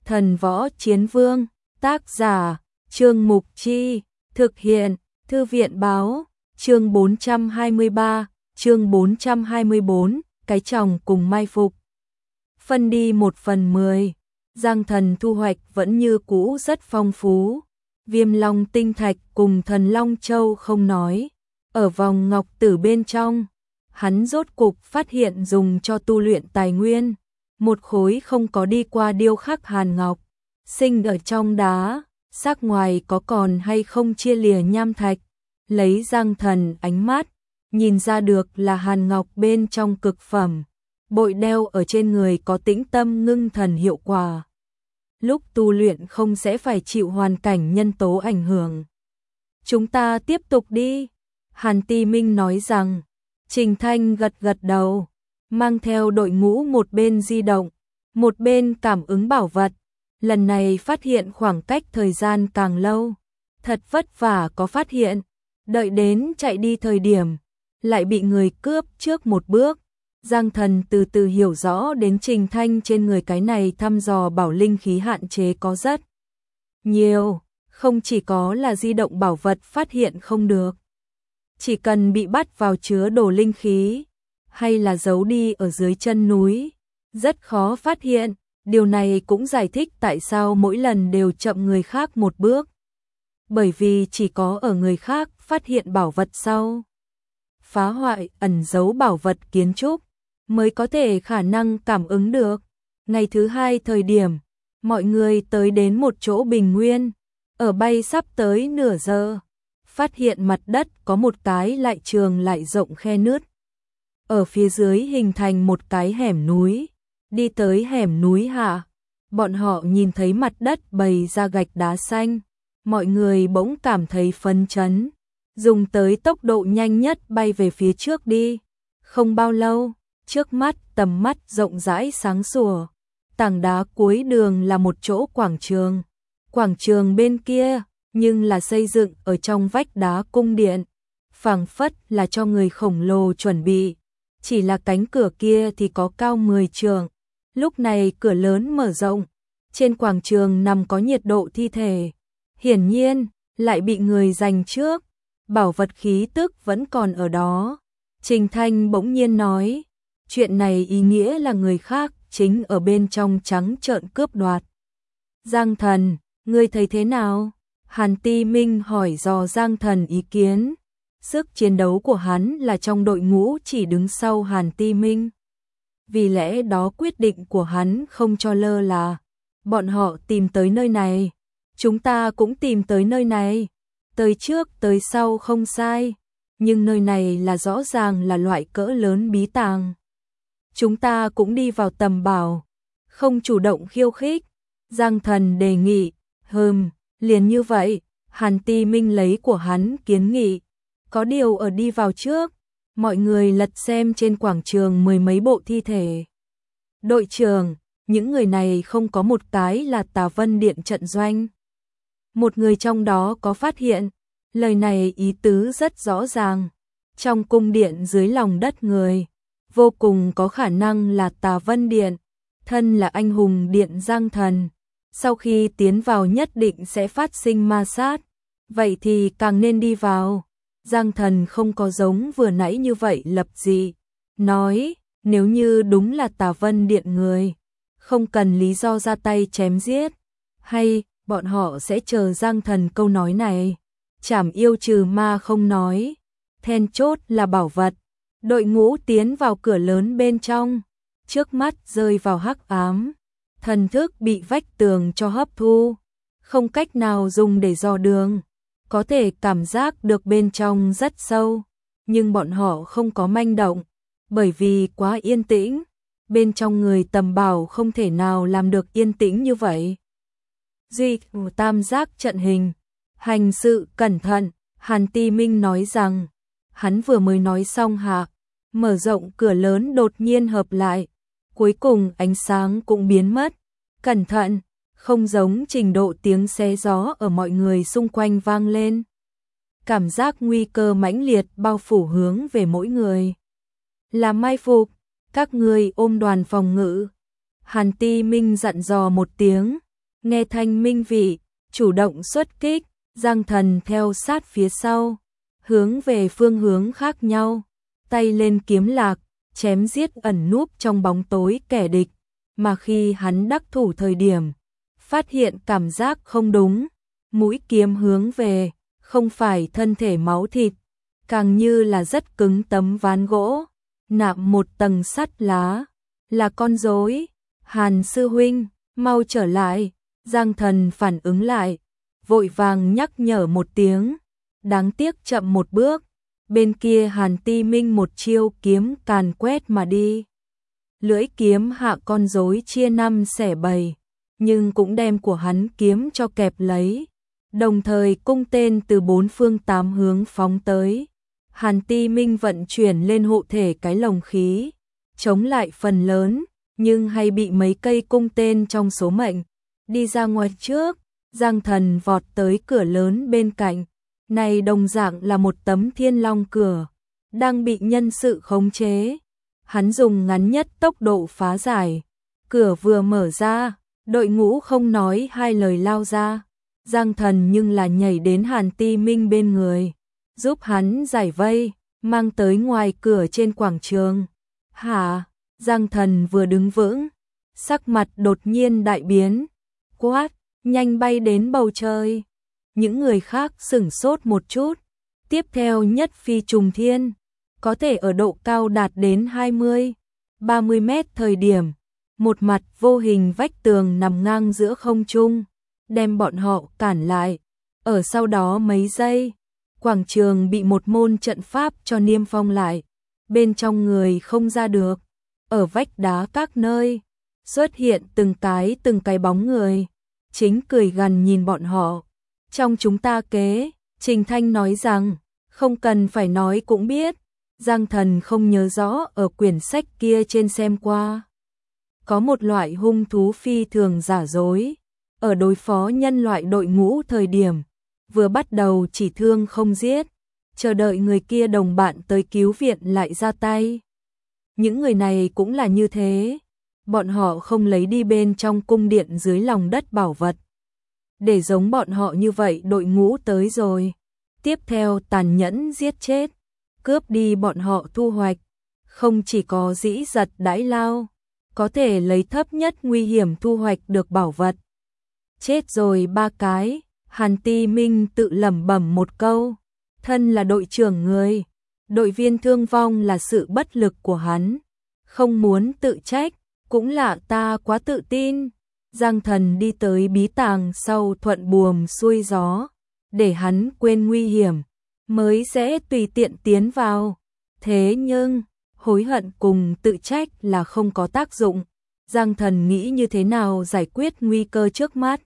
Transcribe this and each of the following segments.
Thần Võ Chiến Vương, tác giả, Trương Mục Chi, thực hiện, Thư viện Báo, chương 423, chương 424, cái chồng cùng mai phục. Phân đi 1/10, Giang Thần thu hoạch vẫn như cũ rất phong phú. Viêm Long tinh thạch cùng Thần Long Châu không nói, ở vòng ngọc tử bên trong, hắn rốt cục phát hiện dùng cho tu luyện tài nguyên, một khối không có đi qua điêu khắc hàn ngọc, sinh ở trong đá, sắc ngoài có còn hay không chia lìa nham thạch, lấy Giang Thần ánh mắt, nhìn ra được là hàn ngọc bên trong cực phẩm, bội đeo ở trên người có tĩnh tâm ngưng thần hiệu quả. Lúc tu luyện không sẽ phải chịu hoàn cảnh nhân tố ảnh hưởng. Chúng ta tiếp tục đi. Hàn Ti Minh nói rằng. Trình Thanh gật gật đầu, mang theo đội ngũ một bên di động, một bên cảm ứng bảo vật. Lần này phát hiện khoảng cách thời gian càng lâu. Thật vất vả có phát hiện, đợi đến chạy đi thời điểm, lại bị người cướp trước một bước. Giang Thần từ từ hiểu rõ đến Trình Thanh trên người cái này thăm dò bảo linh khí hạn chế có rất nhiều, không chỉ có là di động bảo vật phát hiện không được. Chỉ cần bị bắt vào chứa đồ linh khí, hay là giấu đi ở dưới chân núi, rất khó phát hiện. Điều này cũng giải thích tại sao mỗi lần đều chậm người khác một bước. Bởi vì chỉ có ở người khác phát hiện bảo vật sau, phá hoại ẩn giấu bảo vật kiến trúc, mới có thể khả năng cảm ứng được. Ngày thứ hai thời điểm, mọi người tới đến một chỗ bình nguyên, ở bay sắp tới nửa giờ, phát hiện mặt đất có một cái lại trường lại rộng khe nứt. Ở phía dưới hình thành một cái hẻm núi, đi tới hẻm núi hạ, bọn họ nhìn thấy mặt đất bày ra gạch đá xanh, mọi người bỗng cảm thấy phấn chấn, dùng tới tốc độ nhanh nhất bay về phía trước đi. Không bao lâu, trước mắt tầm mắt rộng rãi sáng sủa, tảng đá cuối đường là một chỗ quảng trường. Quảng trường bên kia, nhưng là xây dựng ở trong vách đá cung điện, phảng phất là cho người khổng lồ chuẩn bị. Chỉ là cánh cửa kia thì có cao 10 trượng. Lúc này cửa lớn mở rộng, trên quảng trường nằm có nhiệt độ thi thể. Hiển nhiên, lại bị người giành trước, bảo vật khí tức vẫn còn ở đó. Trình Thanh bỗng nhiên nói, chuyện này ý nghĩa là người khác chính ở bên trong trắng trợn cướp đoạt. Giang Thần, ngươi thấy thế nào? Hàn Ti Minh hỏi dò Giang Thần ý kiến. Sức chiến đấu của hắn là trong đội ngũ chỉ đứng sau Hàn Ti Minh. Vì lẽ đó quyết định của hắn không cho lơ là. Bọn họ tìm tới nơi này, chúng ta cũng tìm tới nơi này. Tới trước tới sau không sai, nhưng nơi này là rõ ràng là loại cỡ lớn bí tàng. Chúng ta cũng đi vào tầm bảo, không chủ động khiêu khích. Giang Thần đề nghị, liền như vậy. Hàn Ti Minh lấy của hắn kiến nghị. Có điều ở đi vào trước, mọi người lật xem trên quảng trường 10 mấy bộ thi thể. Đội trưởng, những người này không có một cái là Tà Vân Điện trận doanh. Một người trong đó có phát hiện, lời này ý tứ rất rõ ràng. Trong cung điện dưới lòng đất người, vô cùng có khả năng là Tà Vân Điện, thân là anh hùng điện Giang Thần. Sau khi tiến vào nhất định sẽ phát sinh ma sát, vậy thì càng nên đi vào. Giang Thần không có giống vừa nãy như vậy lập dị, nói nếu như đúng là Tà Vân Điện người, không cần lý do ra tay chém giết, hay bọn họ sẽ chờ Giang Thần câu nói này. Trảm yêu trừ ma không nói, then chốt là bảo vật. Đội ngũ tiến vào cửa lớn bên trong, trước mắt rơi vào hắc ám, thần thức bị vách tường cho hấp thu, không cách nào dùng để dò đường. Có thể cảm giác được bên trong rất sâu, nhưng bọn họ không có manh động, bởi vì quá yên tĩnh. Bên trong người tầm bảo không thể nào làm được yên tĩnh như vậy. Duy tam giác trận hình, hành sự cẩn thận. Hàn Ti Minh nói rằng, hắn vừa mới nói xong hạ, mở rộng cửa lớn đột nhiên hợp lại, cuối cùng ánh sáng cũng biến mất. Cẩn thận, không giống trình độ tiếng xé gió ở mọi người xung quanh vang lên. Cảm giác nguy cơ mãnh liệt bao phủ hướng về mỗi người. Là mai phục, các người ôm đoàn phòng ngự. Hàn Ti Minh dặn dò một tiếng, Nghe thanh minh vị, chủ động xuất kích, Giang Thần theo sát phía sau, hướng về phương hướng khác nhau, tay lên kiếm lạc, chém giết ẩn núp trong bóng tối kẻ địch, mà khi hắn đắc thủ thời điểm, phát hiện cảm giác không đúng, mũi kiếm hướng về, không phải thân thể máu thịt, càng như là rất cứng tấm ván gỗ, nạm một tầng sắt lá, là con rối. Hàn sư huynh, mau trở lại. Giang Thần phản ứng lại, vội vàng nhắc nhở một tiếng, đáng tiếc chậm một bước, bên kia Hàn Ti Minh một chiêu kiếm càn quét mà đi. Lưỡi kiếm hạ con rối chia năm xẻ bảy, nhưng cũng đem của hắn kiếm cho kẹp lấy, đồng thời cung tên từ bốn phương tám hướng phóng tới. Hàn Ti Minh vận chuyển lên hộ thể cái lồng khí, chống lại phần lớn, nhưng hay bị mấy cây cung tên trong số mệnh đi ra ngoài trước. Giang Thần vọt tới cửa lớn bên cạnh, này đồng dạng là một tấm thiên long cửa, đang bị nhân sự khống chế. Hắn dùng ngắn nhất tốc độ phá giải, cửa vừa mở ra, đội ngũ không nói hai lời lao ra. Giang Thần nhưng là nhảy đến Hàn Ti Minh bên người, giúp hắn giải vây, mang tới ngoài cửa trên quảng trường. Hả? Giang Thần vừa đứng vững, sắc mặt đột nhiên đại biến, quát, nhanh bay đến bầu trời. Những người khác sửng sốt một chút, tiếp theo nhất phi trùng thiên, có thể ở độ cao đạt đến 20-30 mét thời điểm, một mặt vô hình vách tường nằm ngang giữa không trung, đem bọn họ cản lại. Ở sau đó mấy giây, quảng trường bị một môn trận pháp cho niêm phong lại, bên trong người không ra được. Ở vách đá các nơi, xuất hiện từng cái bóng người, chính cười gằn nhìn bọn họ. Trong chúng ta kế, Trình Thanh nói rằng, không cần phải nói cũng biết. Giang Thần không nhớ rõ ở quyển sách kia trên xem qua. Có một loại hung thú phi thường giả dối, ở đối phó nhân loại đội ngũ thời điểm, vừa bắt đầu chỉ thương không giết, chờ đợi người kia đồng bạn tới cứu viện lại ra tay. Những người này cũng là như thế, bọn họ không lấy đi bên trong cung điện dưới lòng đất bảo vật. Để giống bọn họ như vậy đội ngũ tới rồi, tiếp theo tàn nhẫn giết chết, cướp đi bọn họ thu hoạch, không chỉ có dĩ giật đãi lao, có thể lấy thấp nhất nguy hiểm thu hoạch được bảo vật. Chết rồi 3 cái, Hàn Ti Minh tự lẩm bẩm một câu, thân là đội trưởng người, đội viên thương vong là sự bất lực của hắn, không muốn tự trách, cũng là ta quá tự tin. Giang Thần đi tới bí tàng sau thuận buồm xuôi gió, để hắn quên nguy hiểm, mới sẽ tùy tiện tiến vào. Thế nhưng, hối hận cùng tự trách là không có tác dụng. Giang Thần nghĩ như thế nào giải quyết nguy cơ trước mắt.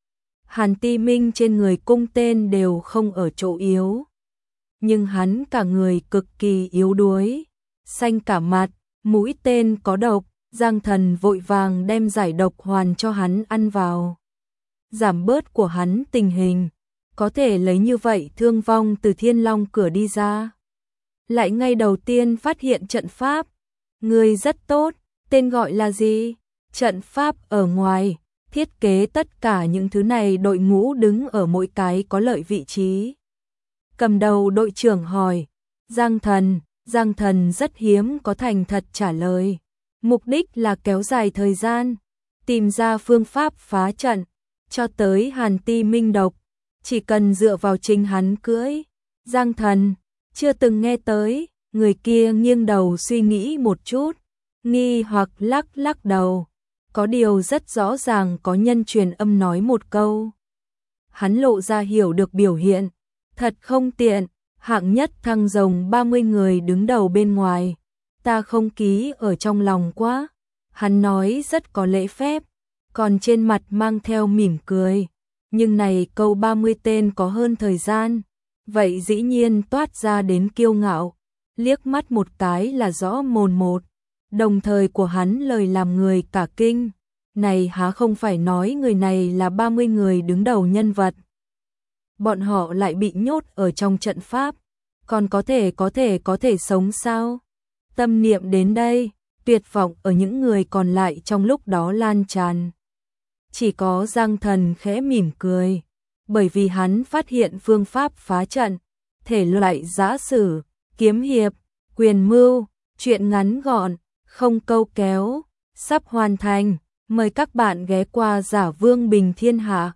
Hàn Ti Minh trên người cung tên đều không ở chỗ yếu, nhưng hắn cả người cực kỳ yếu đuối, xanh cả mặt, mũi tên có độc. Giang Thần vội vàng đem giải độc hoàn cho hắn ăn vào, giảm bớt của hắn tình hình, có thể lấy như vậy thương vong từ thiên long cửa đi ra. Lại ngay đầu tiên phát hiện trận pháp, người rất tốt, tên gọi là gì? Trận pháp ở ngoài, thiết kế tất cả những thứ này đội ngũ đứng ở mỗi cái có lợi vị trí. Cầm đầu đội trưởng hỏi, Giang Thần rất hiếm có thành thật trả lời. Mục đích là kéo dài thời gian, tìm ra phương pháp phá trận, cho tới Hàn Ti Minh độc, chỉ cần dựa vào chính hắn cưỡi. Giang Thần, chưa từng nghe tới. Người kia nghiêng đầu suy nghĩ một chút, nghi hoặc lắc đầu. Có điều rất rõ ràng có nhân truyền âm nói một câu. Hắn lộ ra hiểu được biểu hiện, thật không tiện, hạng nhất thăng rồng 30 người đứng đầu bên ngoài. Ta không ký ở trong lòng quá. Hắn nói rất có lễ phép, còn trên mặt mang theo mỉm cười. Nhưng này câu 30 tên có hơn thời gian, vậy dĩ nhiên toát ra đến kiêu ngạo. Liếc mắt một cái là rõ mồn một, đồng thời của hắn lời làm người cả kinh. Này há không phải nói người này là 30 người đứng đầu nhân vật. Bọn họ lại bị nhốt ở trong trận pháp, còn có thể sống sao? Tâm niệm đến đây, tuyệt vọng ở những người còn lại trong lúc đó lan tràn. chỉ có Giang Thần khẽ mỉm cười, bởi vì hắn phát hiện phương pháp phá trận, thể loại giã sử, kiếm hiệp, quyền mưu, truyện ngắn gọn, không câu kéo, sắp hoàn thành. Mời các bạn ghé qua Giả Vương Bình Thiên Hạ.